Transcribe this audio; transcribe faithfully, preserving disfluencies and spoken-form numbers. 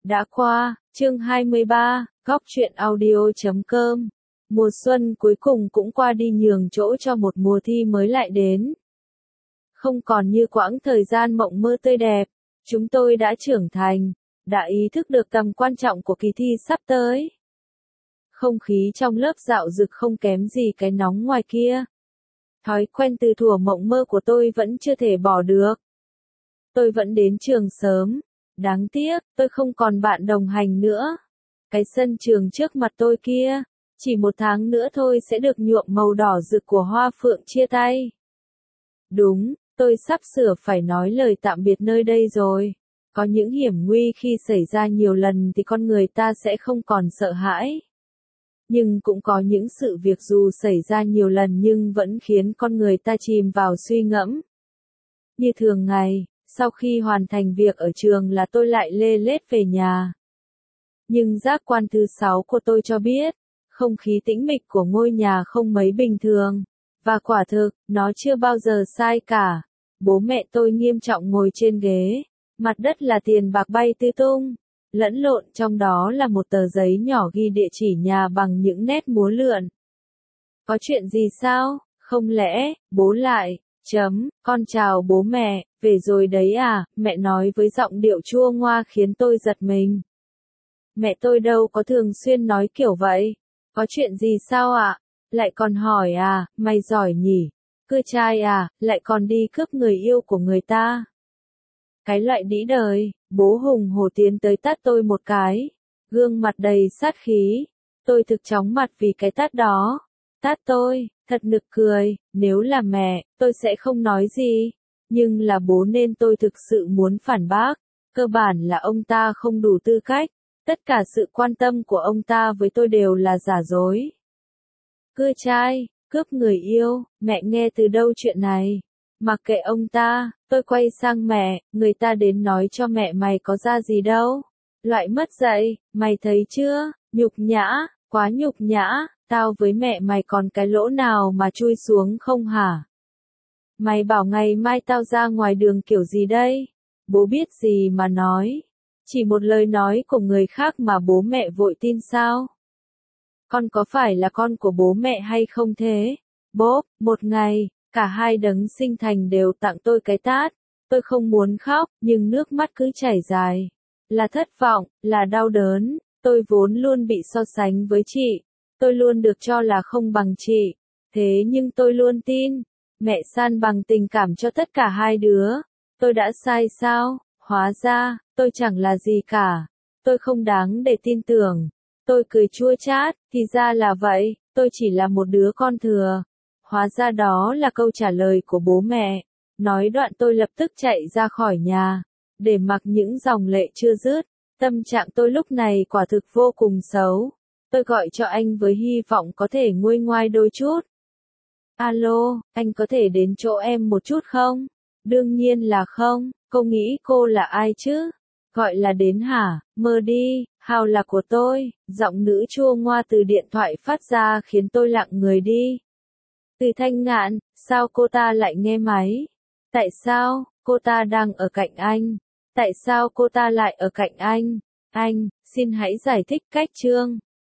Đã qua, chương hai mươi ba, góc truyện audio chấm com. Mùa xuân cuối cùng cũng qua đi nhường chỗ cho một mùa thi mới lại đến. Không còn như quãng thời gian mộng mơ tươi đẹp, chúng tôi đã trưởng thành, đã ý thức được tầm quan trọng của kỳ thi sắp tới. Không khí trong lớp dạo dực không kém gì cái nóng ngoài kia. Thói quen từ thuở mộng mơ của tôi vẫn chưa thể bỏ được. Tôi vẫn đến trường sớm. Đáng tiếc, tôi không còn bạn đồng hành nữa. Cái sân trường trước mặt tôi kia, chỉ một tháng nữa thôi sẽ được nhuộm màu đỏ rực của hoa phượng chia tay. Đúng, tôi sắp sửa phải nói lời tạm biệt nơi đây rồi. Có những hiểm nguy khi xảy ra nhiều lần thì con người ta sẽ không còn sợ hãi. Nhưng cũng có những sự việc dù xảy ra nhiều lần nhưng vẫn khiến con người ta chìm vào suy ngẫm. Như thường ngày, sau khi hoàn thành việc ở trường là tôi lại lê lết về nhà. Nhưng giác quan thứ sáu của tôi cho biết, không khí tĩnh mịch của ngôi nhà không mấy bình thường. Và quả thực, nó chưa bao giờ sai cả. Bố mẹ tôi nghiêm trọng ngồi trên ghế, mặt đất là tiền bạc bay tứ tung. Lẫn lộn trong đó là một tờ giấy nhỏ ghi địa chỉ nhà bằng những nét múa lượn. Có chuyện gì sao? Không lẽ, bố lại, chấm, con chào bố mẹ, về rồi đấy à, mẹ nói với giọng điệu chua ngoa khiến tôi giật mình. Mẹ tôi đâu có thường xuyên nói kiểu vậy. Có chuyện gì sao ạ? Lại còn hỏi à, mày giỏi nhỉ? Cưa trai à, lại còn đi cướp người yêu của người ta. Cái loại đĩ đời, bố hùng hổ tiến tới tát tôi một cái. Gương mặt đầy sát khí. Tôi thực chóng mặt vì cái tát đó. Tát tôi, thật nực cười, nếu là mẹ, tôi sẽ không nói gì. Nhưng là bố nên tôi thực sự muốn phản bác. Cơ bản là ông ta không đủ tư cách. Tất cả sự quan tâm của ông ta với tôi đều là giả dối. Cưa trai, cướp người yêu, mẹ nghe từ đâu chuyện này? Mặc kệ ông ta, tôi quay sang mẹ, người ta đến nói cho mẹ mày có ra gì đâu. Loại mất dạy, mày thấy chưa, nhục nhã, quá nhục nhã, tao với mẹ mày còn cái lỗ nào mà chui xuống không hả? Mày bảo ngày mai tao ra ngoài đường kiểu gì đây? Bố biết gì mà nói. Chỉ một lời nói của người khác mà bố mẹ vội tin sao? Con có phải là con của bố mẹ hay không thế? Bốp, một ngày, cả hai đấng sinh thành đều tặng tôi cái tát. Tôi không muốn khóc, nhưng nước mắt cứ chảy dài. Là thất vọng, là đau đớn. Tôi vốn luôn bị so sánh với chị. Tôi luôn được cho là không bằng chị. Thế nhưng tôi luôn tin. Mẹ san bằng tình cảm cho tất cả hai đứa. Tôi đã sai sao? Hóa ra, tôi chẳng là gì cả. Tôi không đáng để tin tưởng. Tôi cười chua chát, thì ra là vậy, tôi chỉ là một đứa con thừa. Hóa ra đó là câu trả lời của bố mẹ. Nói đoạn tôi lập tức chạy ra khỏi nhà. Để mặc những dòng lệ chưa dứt. Tâm trạng tôi lúc này quả thực vô cùng xấu. Tôi gọi cho anh với hy vọng có thể nguôi ngoai đôi chút. Alo, anh có thể đến chỗ em một chút không? Đương nhiên là không, cô nghĩ cô là ai chứ? Gọi là đến hả? Mơ đi, Hào là của tôi. Giọng nữ chua ngoa từ điện thoại phát ra khiến tôi lặng người đi. Từ Thanh Ngạn, sao cô ta lại nghe máy? Tại sao, cô ta đang ở cạnh anh? Tại sao cô ta lại ở cạnh anh? Anh, xin hãy giải thích cách chương.